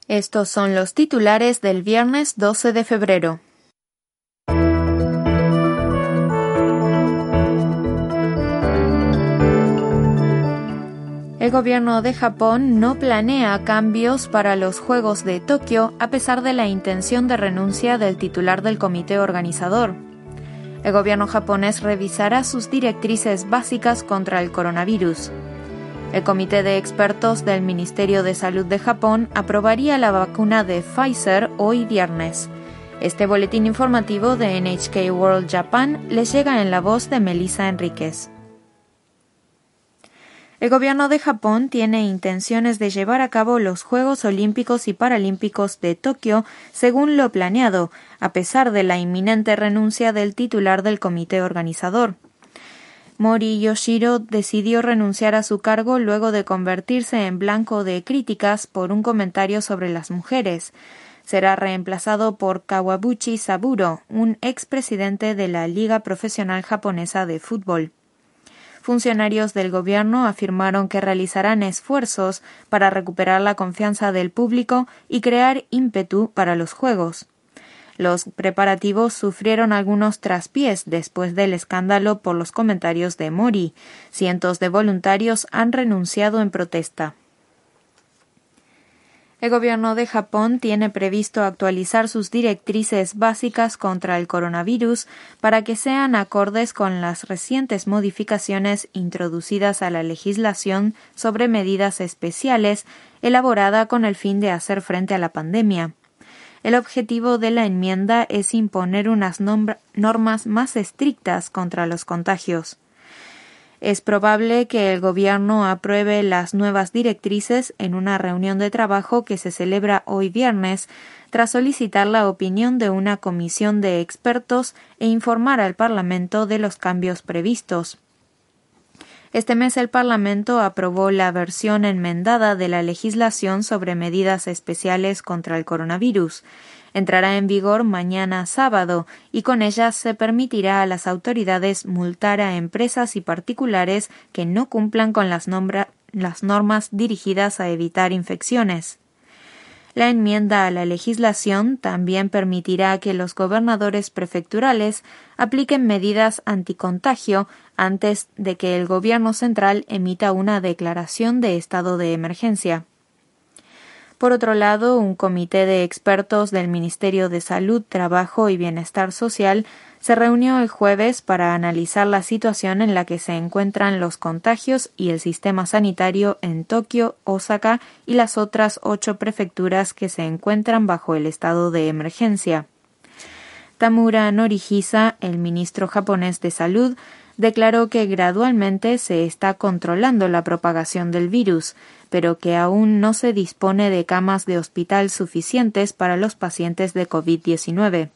Estos son los titulares del viernes 12 de febrero. El gobierno de Japón no planea cambios para los Juegos de Tokio a pesar de la intención de renuncia del titular del comité organizador. El gobierno japonés revisará sus directrices básicas contra el coronavirus. El comité de expertos del Ministerio de Salud de Japón aprobaría la vacuna de Pfizer hoy viernes. Este boletín informativo de NHK World Japan les llega en la voz de Melissa Enríquez. El gobierno de Japón tiene intenciones de llevar a cabo los Juegos Olímpicos y Paralímpicos de Tokio según lo planeado, a pesar de la inminente renuncia del titular del comité organizador. Mori Yoshiro decidió renunciar a su cargo luego de convertirse en blanco de críticas por un comentario sobre las mujeres. Será reemplazado por Kawabuchi Saburo, un expresidente de la Liga Profesional Japonesa de Fútbol. Funcionarios del gobierno afirmaron que realizarán esfuerzos para recuperar la confianza del público y crear ímpetu para los Juegos. Los preparativos sufrieron algunos traspiés después del escándalo por los comentarios de Mori. Cientos de voluntarios han renunciado en protesta. El gobierno de Japón tiene previsto actualizar sus directrices básicas contra el coronavirus para que sean acordes con las recientes modificaciones introducidas a la legislación sobre medidas especiales elaborada con el fin de hacer frente a la pandemia. El objetivo de la enmienda es imponer unas normas más estrictas contra los contagios. Es probable que el gobierno apruebe las nuevas directrices en una reunión de trabajo que se celebra hoy viernes, tras solicitar la opinión de una comisión de expertos e informar al Parlamento de los cambios previstos. Este mes el Parlamento aprobó la versión enmendada de la legislación sobre medidas especiales contra el coronavirus. Entrará en vigor mañana sábado y con ella se permitirá a las autoridades multar a empresas y particulares que no cumplan con las normas dirigidas a evitar infecciones. La enmienda a la legislación también permitirá que los gobernadores prefecturales apliquen medidas anticontagio antes de que el gobierno central emita una declaración de estado de emergencia. Por otro lado, un comité de expertos del Ministerio de Salud, Trabajo y Bienestar Social se reunió el jueves para analizar la situación en la que se encuentran los contagios y el sistema sanitario en Tokio, Osaka y las otras 8 prefecturas que se encuentran bajo el estado de emergencia. Tamura Norihisa, el ministro japonés de Salud, declaró que gradualmente se está controlando la propagación del virus, pero que aún no se dispone de camas de hospital suficientes para los pacientes de COVID-19.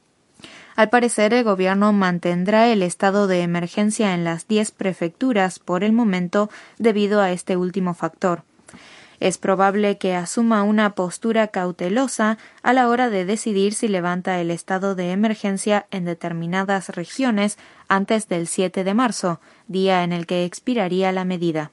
Al parecer, el gobierno mantendrá el estado de emergencia en las 10 prefecturas por el momento debido a este último factor. Es probable que asuma una postura cautelosa a la hora de decidir si levanta el estado de emergencia en determinadas regiones antes del 7 de marzo, día en el que expiraría la medida.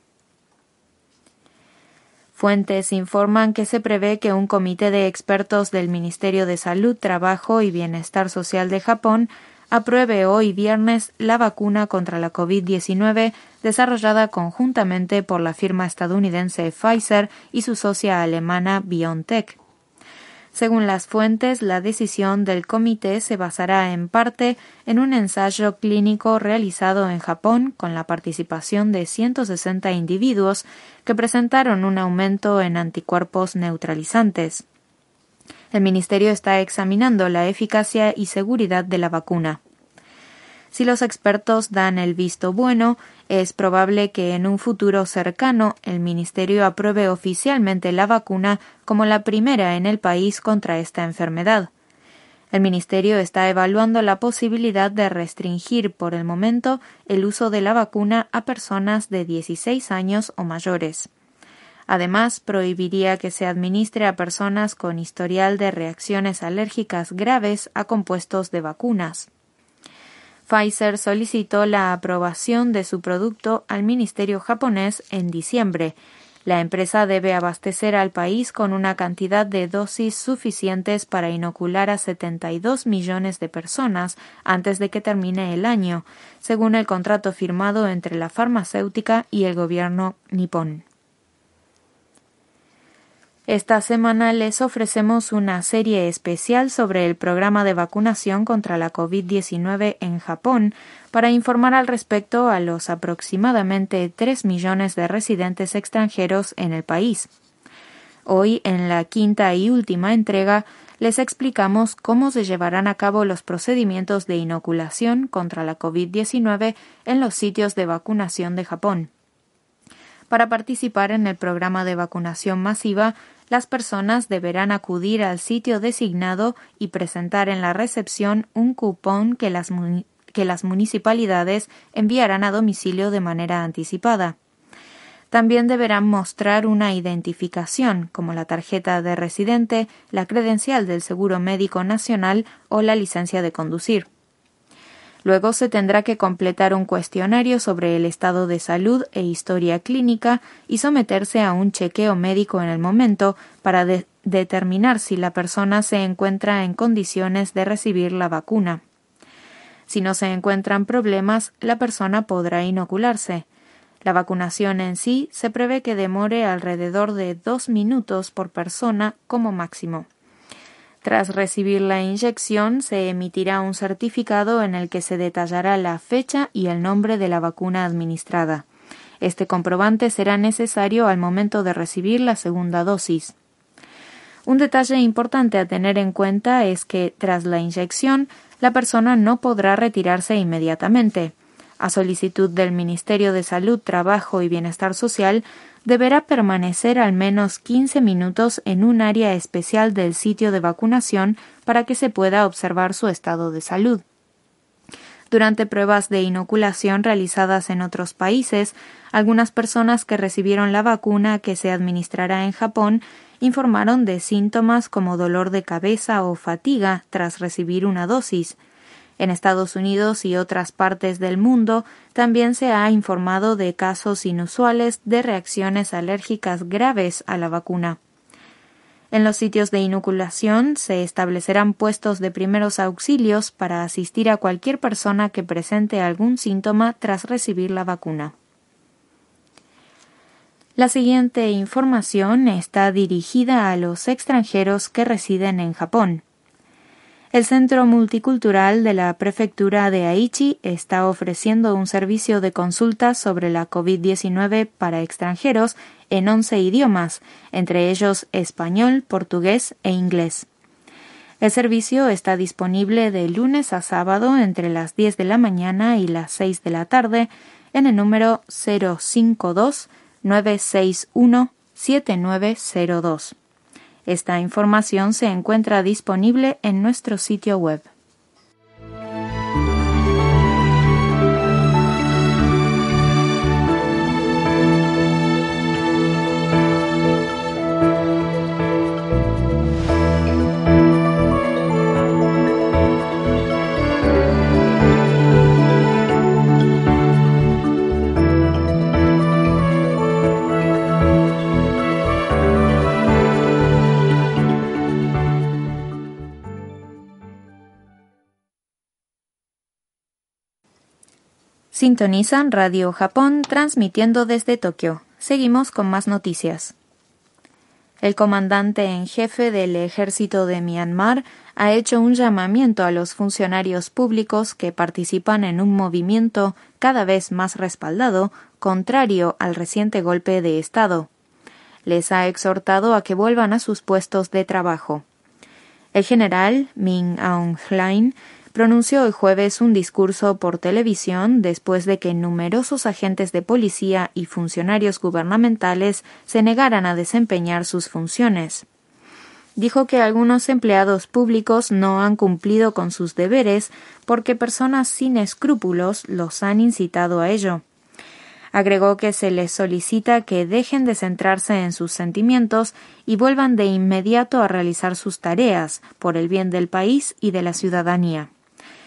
Fuentes informan que se prevé que un comité de expertos del Ministerio de Salud, Trabajo y Bienestar Social de Japón apruebe hoy viernes la vacuna contra la COVID-19 desarrollada conjuntamente por la firma estadounidense Pfizer y su socia alemana BioNTech. Según las fuentes, la decisión del comité se basará en parte en un ensayo clínico realizado en Japón con la participación de 160 individuos que presentaron un aumento en anticuerpos neutralizantes. El ministerio está examinando la eficacia y seguridad de la vacuna. Si los expertos dan el visto bueno, es probable que en un futuro cercano el ministerio apruebe oficialmente la vacuna como la primera en el país contra esta enfermedad. El ministerio está evaluando la posibilidad de restringir por el momento el uso de la vacuna a personas de 16 años o mayores. Además, prohibiría que se administre a personas con historial de reacciones alérgicas graves a compuestos de vacunas. Pfizer solicitó la aprobación de su producto al ministerio japonés en diciembre. La empresa debe abastecer al país con una cantidad de dosis suficientes para inocular a 72 millones de personas antes de que termine el año, según el contrato firmado entre la farmacéutica y el gobierno nipón. Esta semana les ofrecemos una serie especial sobre el programa de vacunación contra la COVID-19 en Japón para informar al respecto a los aproximadamente 3 millones de residentes extranjeros en el país. Hoy, en la quinta y última entrega, les explicamos cómo se llevarán a cabo los procedimientos de inoculación contra la COVID-19 en los sitios de vacunación de Japón. Para participar en el programa de vacunación masiva, las personas deberán acudir al sitio designado y presentar en la recepción un cupón que las municipalidades enviarán a domicilio de manera anticipada. También deberán mostrar una identificación, como la tarjeta de residente, la credencial del Seguro Médico Nacional o la licencia de conducir. Luego se tendrá que completar un cuestionario sobre el estado de salud e historia clínica y someterse a un chequeo médico en el momento para determinar si la persona se encuentra en condiciones de recibir la vacuna. Si no se encuentran problemas, la persona podrá inocularse. La vacunación en sí se prevé que demore alrededor de 2 minutos por persona como máximo. Tras recibir la inyección, se emitirá un certificado en el que se detallará la fecha y el nombre de la vacuna administrada. Este comprobante será necesario al momento de recibir la segunda dosis. Un detalle importante a tener en cuenta es que, tras la inyección, la persona no podrá retirarse inmediatamente. A solicitud del Ministerio de Salud, Trabajo y Bienestar Social, deberá permanecer al menos 15 minutos en un área especial del sitio de vacunación para que se pueda observar su estado de salud. Durante pruebas de inoculación realizadas en otros países, algunas personas que recibieron la vacuna que se administrará en Japón informaron de síntomas como dolor de cabeza o fatiga tras recibir una dosis. En Estados Unidos y otras partes del mundo también se ha informado de casos inusuales de reacciones alérgicas graves a la vacuna. En los sitios de inoculación se establecerán puestos de primeros auxilios para asistir a cualquier persona que presente algún síntoma tras recibir la vacuna. La siguiente información está dirigida a los extranjeros que residen en Japón. El Centro Multicultural de la Prefectura de Aichi está ofreciendo un servicio de consultas sobre la COVID-19 para extranjeros en 11 idiomas, entre ellos español, portugués e inglés. El servicio está disponible de lunes a sábado entre las 10 de la mañana y las 6 de la tarde en el número 052-961-7902. Esta información se encuentra disponible en nuestro sitio web. Sintonizan Radio Japón transmitiendo desde Tokio. Seguimos con más noticias. El comandante en jefe del ejército de Myanmar ha hecho un llamamiento a los funcionarios públicos que participan en un movimiento cada vez más respaldado contrario al reciente golpe de Estado. Les ha exhortado a que vuelvan a sus puestos de trabajo. El general Min Aung Hlaing pronunció el jueves un discurso por televisión después de que numerosos agentes de policía y funcionarios gubernamentales se negaran a desempeñar sus funciones. Dijo que algunos empleados públicos no han cumplido con sus deberes porque personas sin escrúpulos los han incitado a ello. Agregó que se les solicita que dejen de centrarse en sus sentimientos y vuelvan de inmediato a realizar sus tareas por el bien del país y de la ciudadanía.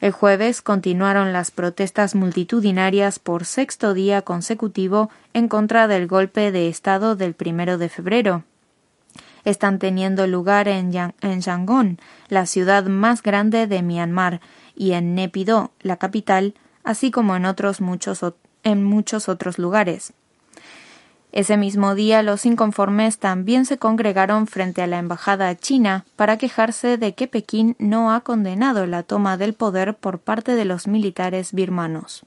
El jueves continuaron las protestas multitudinarias por sexto día consecutivo en contra del golpe de Estado del 1 de febrero. Están teniendo lugar en Yangon, la ciudad más grande de Myanmar, y en Naypyidaw, la capital, así como en muchos otros lugares. Ese mismo día, los inconformes también se congregaron frente a la embajada china para quejarse de que Pekín no ha condenado la toma del poder por parte de los militares birmanos.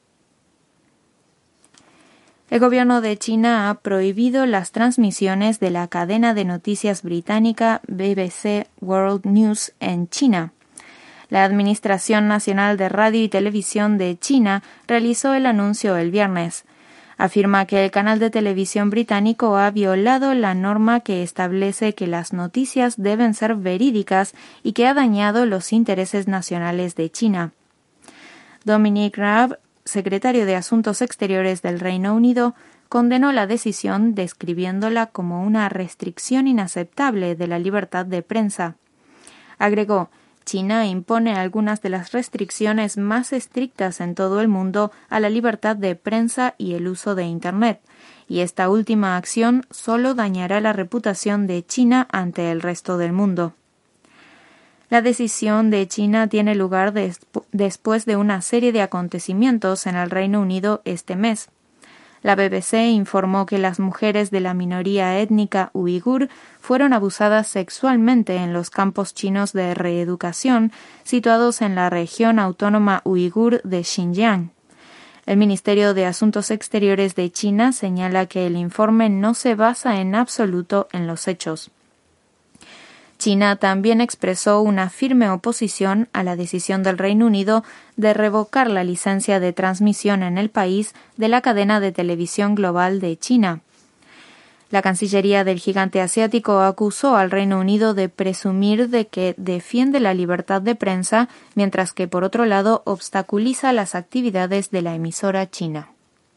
El gobierno de China ha prohibido las transmisiones de la cadena de noticias británica BBC World News en China. La Administración Nacional de Radio y Televisión de China realizó el anuncio el viernes. Afirma que el canal de televisión británico ha violado la norma que establece que las noticias deben ser verídicas y que ha dañado los intereses nacionales de China. Dominic Raab, secretario de Asuntos Exteriores del Reino Unido, condenó la decisión describiéndola como una restricción inaceptable de la libertad de prensa. Agregó: China impone algunas de las restricciones más estrictas en todo el mundo a la libertad de prensa y el uso de Internet, y esta última acción solo dañará la reputación de China ante el resto del mundo. La decisión de China tiene lugar después de una serie de acontecimientos en el Reino Unido este mes. La BBC informó que las mujeres de la minoría étnica uigur fueron abusadas sexualmente en los campos chinos de reeducación situados en la región autónoma uigur de Xinjiang. El Ministerio de Asuntos Exteriores de China señala que el informe no se basa en absoluto en los hechos. China también expresó una firme oposición a la decisión del Reino Unido de revocar la licencia de transmisión en el país de la cadena de televisión global de China. La Cancillería del gigante asiático acusó al Reino Unido de presumir de que defiende la libertad de prensa, mientras que, por otro lado, obstaculiza las actividades de la emisora china.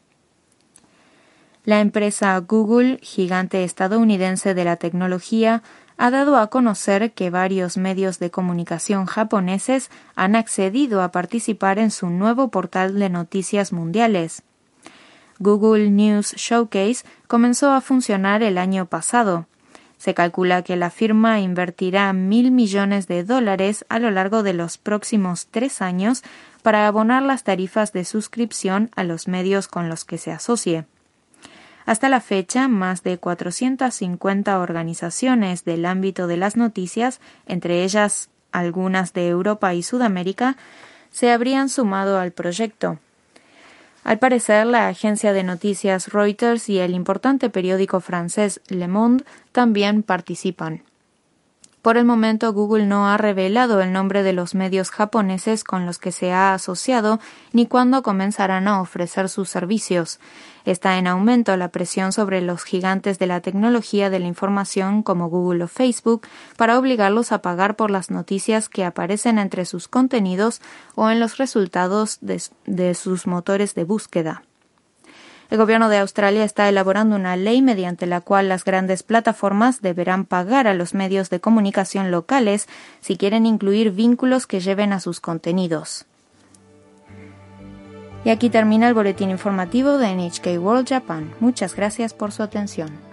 La empresa Google, gigante estadounidense de la tecnología, ha dado a conocer que varios medios de comunicación japoneses han accedido a participar en su nuevo portal de noticias mundiales. Google News Showcase comenzó a funcionar el año pasado. Se calcula que la firma invertirá $1.000 millones a lo largo de los próximos 3 años para abonar las tarifas de suscripción a los medios con los que se asocie. Hasta la fecha, más de 450 organizaciones del ámbito de las noticias, entre ellas algunas de Europa y Sudamérica, se habrían sumado al proyecto. Al parecer, la agencia de noticias Reuters y el importante periódico francés Le Monde también participan. Por el momento, Google no ha revelado el nombre de los medios japoneses con los que se ha asociado ni cuándo comenzarán a ofrecer sus servicios. Está en aumento la presión sobre los gigantes de la tecnología de la información como Google o Facebook para obligarlos a pagar por las noticias que aparecen entre sus contenidos o en los resultados de sus motores de búsqueda. El gobierno de Australia está elaborando una ley mediante la cual las grandes plataformas deberán pagar a los medios de comunicación locales si quieren incluir vínculos que lleven a sus contenidos. Y aquí termina el boletín informativo de NHK World Japan. Muchas gracias por su atención.